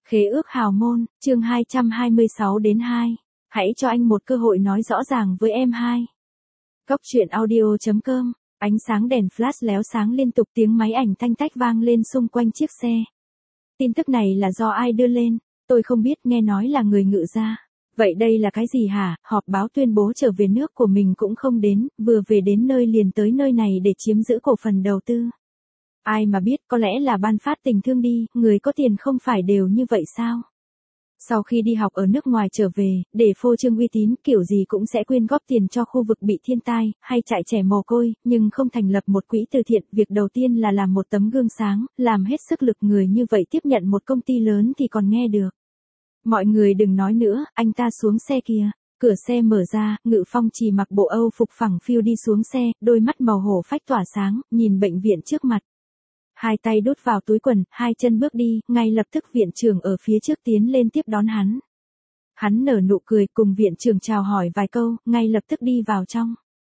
Khế ước hào môn, chương 226 đến 2. Hãy cho anh một cơ hội nói rõ ràng với em hai. Cốc truyện audio.com. Ánh sáng đèn flash léo sáng liên tục, tiếng máy ảnh tanh tách vang lên xung quanh chiếc xe. Tin tức này là do ai đưa lên? Tôi không biết, nghe nói là người Ngự gia. Vậy đây là cái gì hả? Họp báo tuyên bố trở về nước của mình cũng không đến, vừa về đến nơi liền tới nơi này để chiếm giữ cổ phần đầu tư. Ai mà biết, có lẽ là ban phát tình thương đi, người có tiền không phải đều như vậy sao? Sau khi đi học ở nước ngoài trở về, để phô trương uy tín, kiểu gì cũng sẽ quyên góp tiền cho khu vực bị thiên tai, hay trại trẻ mồ côi, nhưng không thành lập một quỹ từ thiện. Việc đầu tiên là làm một tấm gương sáng, làm hết sức lực. Người như vậy tiếp nhận một công ty lớn thì còn nghe được. Mọi người đừng nói nữa, anh ta xuống xe kìa. Cửa xe mở ra, Ngự Phong Trì mặc bộ Âu phục phẳng phiu đi xuống xe, đôi mắt màu hổ phách tỏa sáng, nhìn bệnh viện trước mặt. Hai tay đút vào túi quần, hai chân bước đi, ngay lập tức viện trưởng ở phía trước tiến lên tiếp đón hắn. Hắn nở nụ cười, cùng viện trưởng chào hỏi vài câu, ngay lập tức đi vào trong.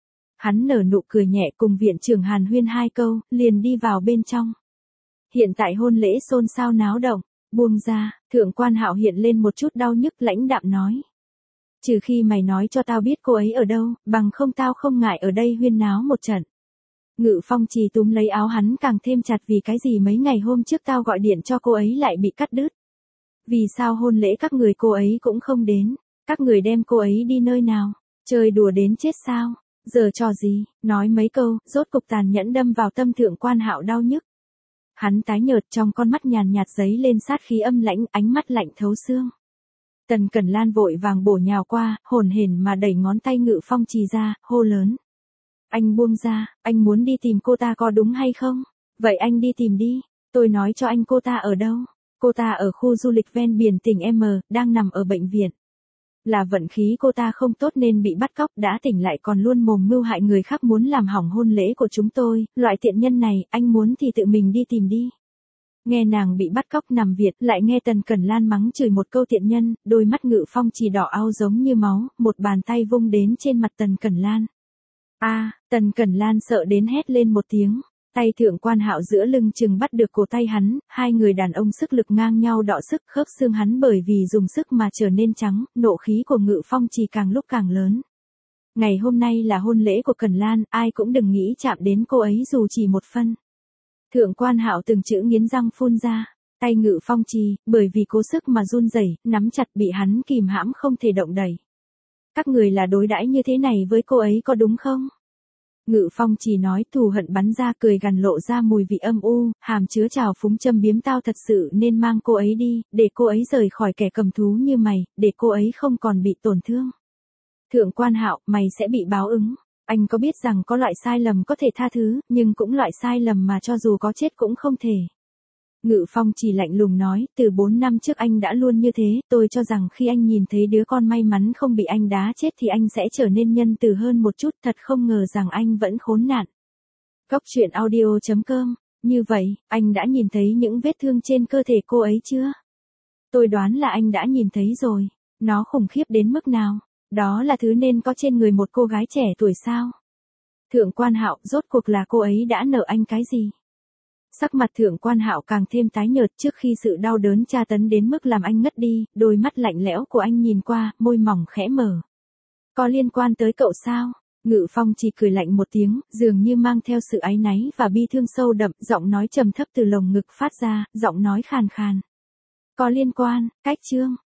Hắn nở nụ cười nhẹ, cùng viện trưởng hàn huyên hai câu, liền đi vào bên trong. Hiện tại hôn lễ xôn xao náo động, buông ra, Thượng Quan Hạo hiện lên một chút đau nhức, lãnh đạm nói. Trừ khi mày nói cho tao biết cô ấy ở đâu, bằng không tao không ngại ở đây huyên náo một trận. Ngự Phong Trì túm lấy áo hắn càng thêm chặt. Vì cái gì mấy ngày hôm trước tao gọi điện cho cô ấy lại bị cắt đứt? Vì sao hôn lễ các người cô ấy cũng không đến? Các người đem cô ấy đi nơi nào? Chơi đùa đến chết sao? Giờ trò gì? Nói mấy câu, rốt cục tàn nhẫn đâm vào tâm Thượng Quan Hạo đau nhức. Hắn tái nhợt, trong con mắt nhàn nhạt giấy lên sát khí âm lãnh, ánh mắt lạnh thấu xương. Tần Cẩn Lan vội vàng bổ nhào qua, hổn hển mà đẩy ngón tay Ngự Phong Trì ra, hô lớn. Anh buông ra, anh muốn đi tìm cô ta có đúng hay không? Vậy anh đi tìm đi, tôi nói cho anh cô ta ở đâu? Cô ta ở khu du lịch ven biển tỉnh M, đang nằm ở bệnh viện. Là vận khí cô ta không tốt nên bị bắt cóc, đã tỉnh lại còn luôn mồm mưu hại người khác, muốn làm hỏng hôn lễ của chúng tôi. Loại tiện nhân này, anh muốn thì tự mình đi tìm đi. Nghe nàng bị bắt cóc nằm viện, lại nghe Tần Cẩn Lan mắng chửi một câu tiện nhân, đôi mắt Ngự Phong Trì đỏ ao giống như máu, một bàn tay vung đến trên mặt Tần Cẩn Lan. Tần Cẩn Lan sợ đến hét lên một tiếng, tay Thượng Quan Hạo giữa lưng chừng bắt được cổ tay hắn, hai người đàn ông sức lực ngang nhau đọ sức, khớp xương hắn bởi vì dùng sức mà trở nên trắng, nộ khí của Ngự Phong Trì càng lúc càng lớn. Ngày hôm nay là hôn lễ của Cẩn Lan, ai cũng đừng nghĩ chạm đến cô ấy dù chỉ một phân. Thượng Quan Hạo từng chữ nghiến răng phun ra, tay Ngự Phong Trì, bởi vì cố sức mà run rẩy, nắm chặt bị hắn kìm hãm không thể động đẩy. Các người là đối đãi như thế này với cô ấy có đúng không? Ngự Phong Trì nói, thù hận bắn ra, cười gằn lộ ra mùi vị âm u, hàm chứa trào phúng châm biếm. Tao thật sự nên mang cô ấy đi, để cô ấy rời khỏi kẻ cầm thú như mày, để cô ấy không còn bị tổn thương. Thượng Quan Hạo, mày sẽ bị báo ứng. Anh có biết rằng có loại sai lầm có thể tha thứ, nhưng cũng loại sai lầm mà cho dù có chết cũng không thể. Ngự Phong Trì lạnh lùng nói, từ 4 năm trước anh đã luôn như thế, tôi cho rằng khi anh nhìn thấy đứa con may mắn không bị anh đá chết thì anh sẽ trở nên nhân từ hơn một chút, thật không ngờ rằng anh vẫn khốn nạn. Cốc truyện audio.com. Như vậy, anh đã nhìn thấy những vết thương trên cơ thể cô ấy chưa? Tôi đoán là anh đã nhìn thấy rồi, nó khủng khiếp đến mức nào? Đó là thứ nên có trên người một cô gái trẻ tuổi sao? Thượng Quan Hạo, rốt cuộc là cô ấy đã nợ anh cái gì? Sắc mặt Thượng Quan Hạo càng thêm tái nhợt, trước khi sự đau đớn tra tấn đến mức làm anh ngất đi, đôi mắt lạnh lẽo của anh nhìn qua, môi mỏng khẽ mở. Có liên quan tới cậu sao? Ngự Phong chỉ cười lạnh một tiếng, dường như mang theo sự áy náy và bi thương sâu đậm, giọng nói trầm thấp từ lồng ngực phát ra, giọng nói khàn khàn. Có liên quan, cách chương.